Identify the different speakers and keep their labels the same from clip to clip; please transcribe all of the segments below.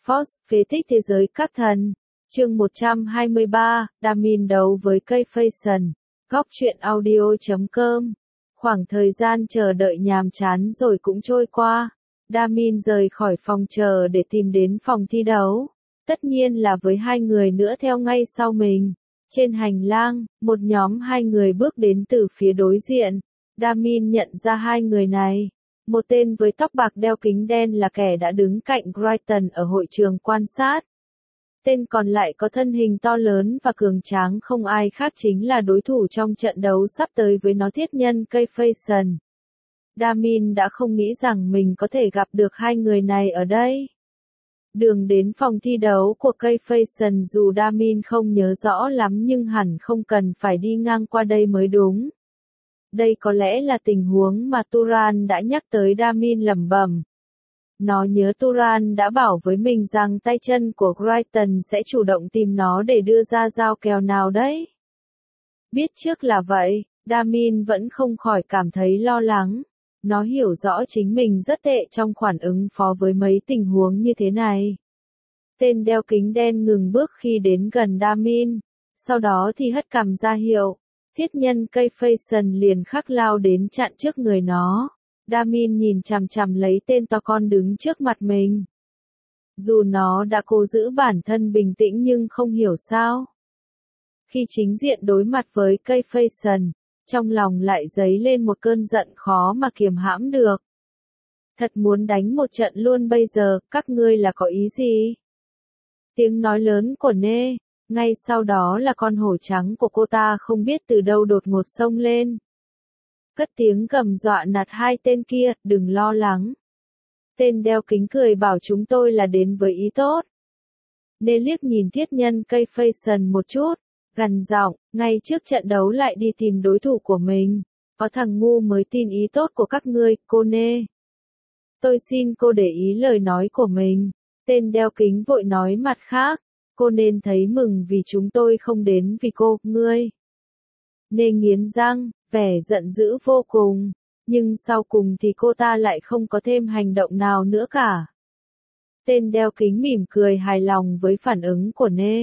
Speaker 1: Force, phế tích thế giới các thần. Chương 123, Damin đấu với cây Faison. Góc truyện audio.com. Khoảng thời gian chờ đợi nhàm chán rồi cũng trôi qua. Damin rời khỏi phòng chờ để tìm đến phòng thi đấu. Tất nhiên là với hai người nữa theo ngay sau mình. Trên hành lang, một nhóm hai người bước đến từ phía đối diện. Damin nhận ra hai người này. Một tên với tóc bạc đeo kính đen là kẻ đã đứng cạnh Brighton ở hội trường quan sát. Tên còn lại có thân hình to lớn và cường tráng, không ai khác chính là đối thủ trong trận đấu sắp tới với nó, thiết nhân cây Faison. Damin đã không nghĩ rằng mình có thể gặp được hai người này ở đây. Đường đến phòng thi đấu của cây Faison dù Damin không nhớ rõ lắm nhưng hẳn không cần phải đi ngang qua đây mới đúng. Đây có lẽ là tình huống mà Turan đã nhắc tới, Damin lẩm bẩm. Nó nhớ Turan đã bảo với mình rằng tay chân của Brighton sẽ chủ động tìm nó để đưa ra giao kèo nào đấy. Biết trước là vậy, Damin vẫn không khỏi cảm thấy lo lắng. Nó hiểu rõ chính mình rất tệ trong khoản ứng phó với mấy tình huống như thế này. Tên đeo kính đen ngừng bước khi đến gần Damin. Sau đó thì hất cằm ra hiệu. Thiết nhân cây Faison liền khắc lao đến chặn trước người nó. Damin nhìn chằm chằm lấy tên to con đứng trước mặt mình. Dù nó đã cố giữ bản thân bình tĩnh nhưng không hiểu sao. Khi chính diện đối mặt với cây Faison, trong lòng lại dấy lên một cơn giận khó mà kiềm hãm được. Thật muốn đánh một trận luôn bây giờ, các ngươi là có ý gì? Tiếng nói lớn của Nê, ngay sau đó là con hổ trắng của cô ta không biết từ đâu đột ngột xông lên. Cất tiếng gầm dọa nạt hai tên kia, đừng lo lắng. Tên đeo kính cười bảo chúng tôi là đến với ý tốt. Nê liếc nhìn thiết nhân cây Faison một chút, gằn giọng, ngay trước trận đấu lại đi tìm đối thủ của mình. Có thằng ngu mới tin ý tốt của các ngươi, cô Nê. Tôi xin cô để ý lời nói của mình. Tên đeo kính vội nói mặt khác. Cô nên thấy mừng vì chúng tôi không đến vì cô, ngươi. Nê nghiến răng, vẻ giận dữ vô cùng. Nhưng sau cùng thì cô ta lại không có thêm hành động nào nữa cả. Tên đeo kính mỉm cười hài lòng với phản ứng của Nê.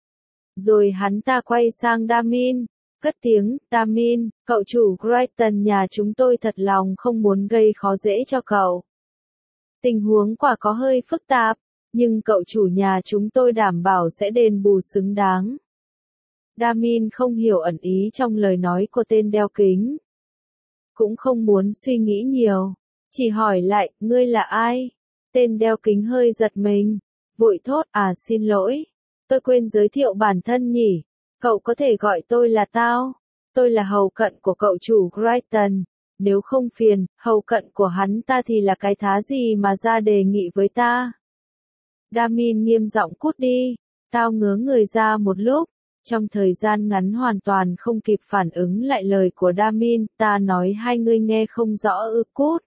Speaker 1: Rồi hắn ta quay sang Damin, cất tiếng, Damin, cậu chủ Brighton nhà chúng tôi thật lòng không muốn gây khó dễ cho cậu. Tình huống quả có hơi phức tạp, nhưng cậu chủ nhà chúng tôi đảm bảo sẽ đền bù xứng đáng. Damin không hiểu ẩn ý trong lời nói của tên đeo kính. Cũng không muốn suy nghĩ nhiều, chỉ hỏi lại, ngươi là ai? Tên đeo kính hơi giật mình, vội thốt, xin lỗi. Tôi quên giới thiệu bản thân nhỉ, cậu có thể gọi tôi là Tao. Tôi là hầu cận của cậu chủ Brighton, nếu không phiền, hầu cận của hắn ta thì là cái thá gì mà ra đề nghị với ta. Damin nghiêm giọng cút đi, Tao ngớ người ra một lúc, trong thời gian ngắn hoàn toàn không kịp phản ứng lại lời của Damin, ta nói hai ngươi nghe không rõ ư, cút.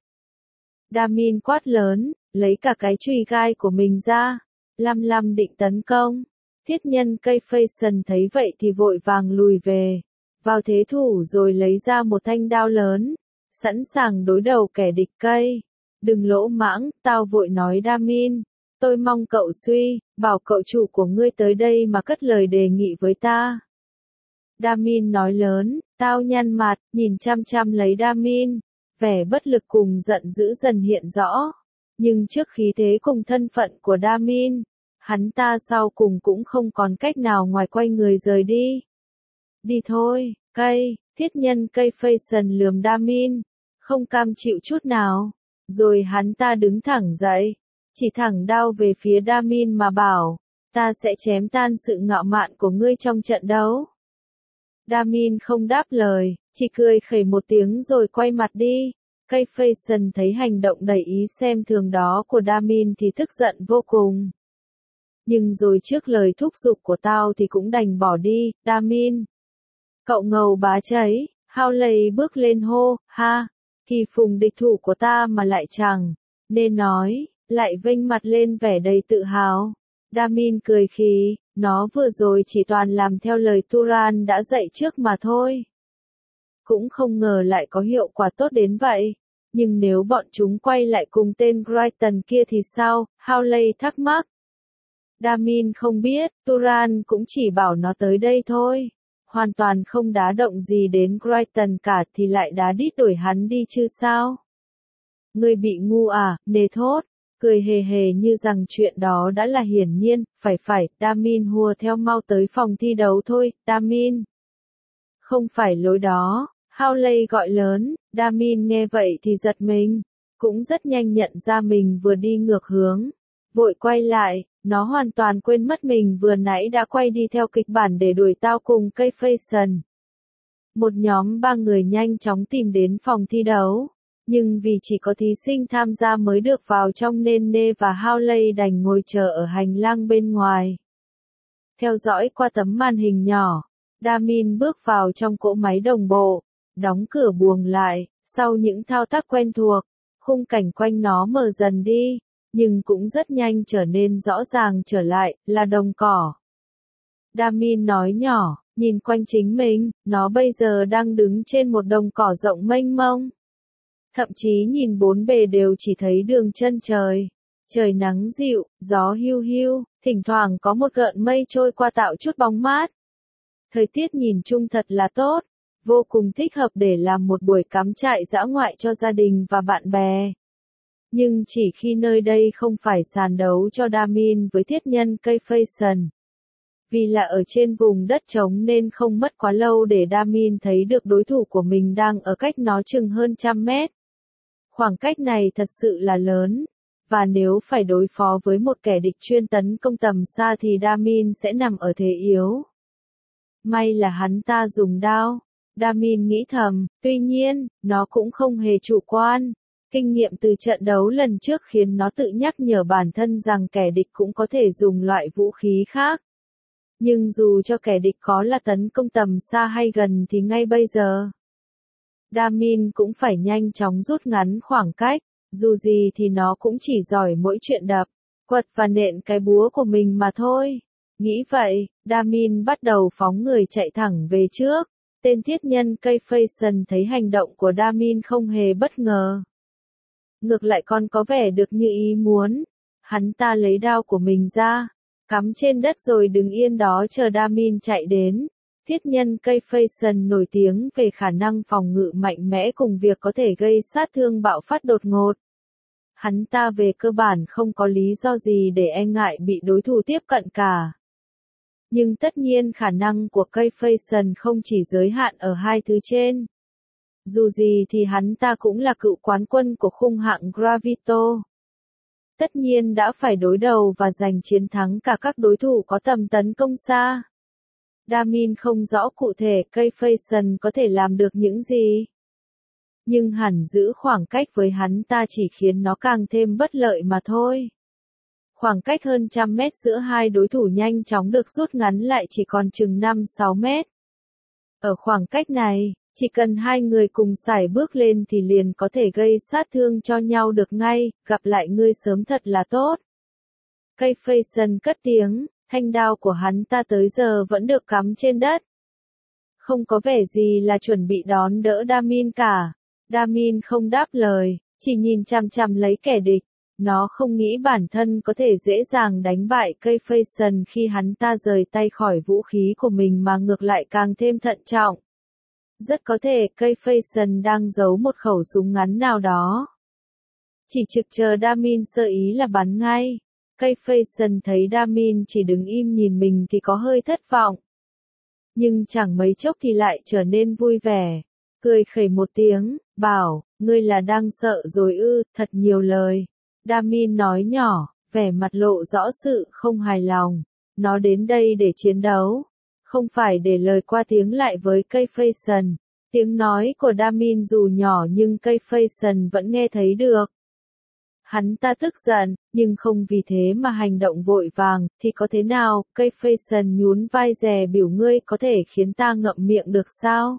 Speaker 1: Damin quát lớn, lấy cả cái chùy gai của mình ra, lăm định tấn công. Thiết nhân cây Faison thấy vậy thì vội vàng lùi về, vào thế thủ rồi lấy ra một thanh đao lớn, sẵn sàng đối đầu kẻ địch cây. Đừng lỗ mãng, tao vội nói Damin, tôi mong cậu suy, bảo cậu chủ của ngươi tới đây mà cất lời đề nghị với ta. Damin nói lớn, tao nhăn mặt, nhìn chăm chăm lấy Damin, vẻ bất lực cùng giận dữ dần hiện rõ. Nhưng trước khí thế cùng thân phận của Damin, hắn ta sau cùng cũng không còn cách nào ngoài quay người rời đi. Đi thôi, cây, thiết nhân cây Faison lườm Damin, không cam chịu chút nào. Rồi hắn ta đứng thẳng dậy, chỉ thẳng đao về phía Damin mà bảo, ta sẽ chém tan sự ngạo mạn của ngươi trong trận đấu. Damin không đáp lời, chỉ cười khẩy một tiếng rồi quay mặt đi. Cây Faison thấy hành động đầy ý xem thường đó của Damin thì tức giận vô cùng. Nhưng rồi trước lời thúc giục của tao thì cũng đành bỏ đi, Damin. Cậu ngầu bá cháy, Howley bước lên hô, ha, kỳ phùng địch thủ của ta mà lại chẳng, nên nói, lại vênh mặt lên vẻ đầy tự hào. Damin cười khì, nó vừa rồi chỉ toàn làm theo lời Turan đã dạy trước mà thôi. Cũng không ngờ lại có hiệu quả tốt đến vậy. Nhưng nếu bọn chúng quay lại cùng tên Brighton kia thì sao? Howley thắc mắc. Damin không biết, Turan cũng chỉ bảo nó tới đây thôi. Hoàn toàn không đá động gì đến Crichton cả thì lại đá đít đuổi hắn đi chứ sao? Ngươi bị ngu à, nề thốt, cười hề hề như rằng chuyện đó đã là hiển nhiên, phải, Damin hùa theo mau tới phòng thi đấu thôi, Damin. Không phải lối đó, Hawley gọi lớn, Damin nghe vậy thì giật mình, cũng rất nhanh nhận ra mình vừa đi ngược hướng. Vội quay lại, nó hoàn toàn quên mất mình vừa nãy đã quay đi theo kịch bản để đuổi tao cùng cây Faison. Một nhóm 3 người nhanh chóng tìm đến phòng thi đấu, nhưng vì chỉ có thí sinh tham gia mới được vào trong nên Nê và Hawley đành ngồi chờ ở hành lang bên ngoài. Theo dõi qua tấm màn hình nhỏ, Damin bước vào trong cỗ máy đồng bộ, đóng cửa buồng lại, sau những thao tác quen thuộc, khung cảnh quanh nó mờ dần đi, nhưng cũng rất nhanh trở nên rõ ràng trở lại, là đồng cỏ. Damin nói nhỏ, nhìn quanh chính mình, nó bây giờ đang đứng trên một đồng cỏ rộng mênh mông. Thậm chí nhìn bốn bề đều chỉ thấy đường chân trời. Trời nắng dịu, gió hiu hiu, thỉnh thoảng có một gợn mây trôi qua tạo chút bóng mát. Thời tiết nhìn chung thật là tốt, vô cùng thích hợp để làm một buổi cắm trại dã ngoại cho gia đình và bạn bè. Nhưng chỉ khi nơi đây không phải sàn đấu cho Damin với thiết nhân cây Faison. Vì là ở trên vùng đất trống nên không mất quá lâu để Damin thấy được đối thủ của mình đang ở cách nó chừng hơn 100 mét. Khoảng cách này thật sự là lớn, và nếu phải đối phó với một kẻ địch chuyên tấn công tầm xa thì Damin sẽ nằm ở thế yếu. May là hắn ta dùng đao, Damin nghĩ thầm, tuy nhiên, nó cũng không hề chủ quan. Kinh nghiệm từ trận đấu lần trước khiến nó tự nhắc nhở bản thân rằng kẻ địch cũng có thể dùng loại vũ khí khác. Nhưng dù cho kẻ địch có là tấn công tầm xa hay gần thì ngay bây giờ, Damin cũng phải nhanh chóng rút ngắn khoảng cách, dù gì thì nó cũng chỉ giỏi mỗi chuyện đập, quật và nện cái búa của mình mà thôi. Nghĩ vậy, Damin bắt đầu phóng người chạy thẳng về trước. Tên thiết nhân cây Faison thấy hành động của Damin không hề bất ngờ. Ngược lại còn có vẻ được như ý muốn. Hắn ta lấy đao của mình ra, cắm trên đất rồi đứng yên đó chờ Damin chạy đến. Thiết nhân cây Faison nổi tiếng về khả năng phòng ngự mạnh mẽ cùng việc có thể gây sát thương bạo phát đột ngột. Hắn ta về cơ bản không có lý do gì để e ngại bị đối thủ tiếp cận cả. Nhưng tất nhiên khả năng của cây Faison không chỉ giới hạn ở hai thứ trên. Dù gì thì hắn ta cũng là cựu quán quân của khung hạng Gravito. Tất nhiên đã phải đối đầu và giành chiến thắng cả các đối thủ có tầm tấn công xa. Damin không rõ cụ thể cây Faison có thể làm được những gì. Nhưng hẳn giữ khoảng cách với hắn ta chỉ khiến nó càng thêm bất lợi mà thôi. Khoảng cách hơn 100 mét giữa hai đối thủ nhanh chóng được rút ngắn lại chỉ còn chừng 5-6 mét. Ở khoảng cách này, chỉ cần hai người cùng sải bước lên thì liền có thể gây sát thương cho nhau được ngay, gặp lại ngươi sớm thật là tốt. Cây Faison cất tiếng, thanh đao của hắn ta tới giờ vẫn được cắm trên đất. Không có vẻ gì là chuẩn bị đón đỡ Damin cả. Damin không đáp lời, chỉ nhìn chằm chằm lấy kẻ địch. Nó không nghĩ bản thân có thể dễ dàng đánh bại cây Faison khi hắn ta rời tay khỏi vũ khí của mình mà ngược lại càng thêm thận trọng. Rất có thể cây Faison đang giấu một khẩu súng ngắn nào đó. Chỉ trực chờ Damin sơ ý là bắn ngay. Cây Faison thấy Damin chỉ đứng im nhìn mình thì có hơi thất vọng. Nhưng chẳng mấy chốc thì lại trở nên vui vẻ. Cười khẩy một tiếng, bảo, ngươi là đang sợ rồi ư, thật nhiều lời. Damin nói nhỏ, vẻ mặt lộ rõ sự không hài lòng. Nó đến đây để chiến đấu, không phải để lời qua tiếng lại với cây Faison. Tiếng nói của Damin dù nhỏ nhưng cây Faison vẫn nghe thấy được. Hắn ta tức giận, nhưng không vì thế mà hành động vội vàng, thì có thế nào, cây Faison nhún vai dè biểu ngươi có thể khiến ta ngậm miệng được sao?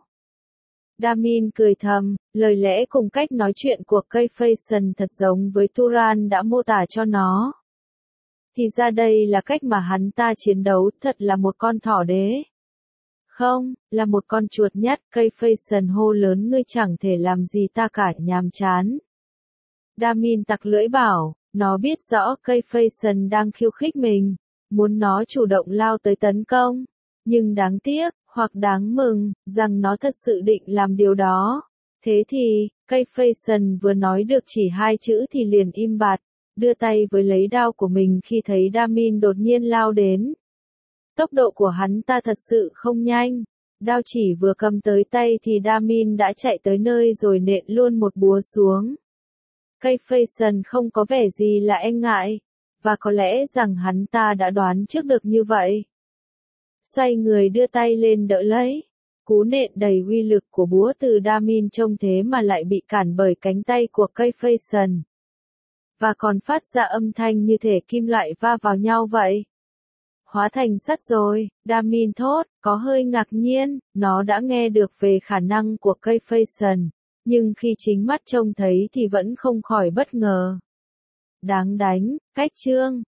Speaker 1: Damin cười thầm, lời lẽ cùng cách nói chuyện của cây Faison thật giống với Turan đã mô tả cho nó. Thì ra đây là cách mà hắn ta chiến đấu, thật là một con thỏ đế. Không, là một con chuột nhắt, cây Faison hô lớn ngươi chẳng thể làm gì ta cả, nhàm chán. Damin tặc lưỡi bảo, nó biết rõ cây Faison đang khiêu khích mình. muốn nó chủ động lao tới tấn công. Nhưng đáng tiếc, hoặc đáng mừng, rằng nó thật sự định làm điều đó. Thế thì, cây Faison vừa nói được chỉ 2 chữ thì liền im bặt, đưa tay với lấy đao của mình khi thấy Damin đột nhiên lao đến. Tốc độ của hắn ta thật sự không nhanh. Đao chỉ vừa cầm tới tay thì Damin đã chạy tới nơi rồi nện luôn một búa xuống. Cây Faison không có vẻ gì là e ngại, và có lẽ rằng hắn ta đã đoán trước được như vậy. Xoay người đưa tay lên đỡ lấy. Cú nện đầy uy lực của búa từ Damin trông thế mà lại bị cản bởi cánh tay của cây Faison. Và còn phát ra âm thanh như thể kim loại va vào nhau vậy. Hóa thành sắt rồi, Damin thốt, có hơi ngạc nhiên, nó đã nghe được về khả năng của cây Faison, nhưng khi chính mắt trông thấy thì vẫn không khỏi bất ngờ. Đáng đánh, cách chương.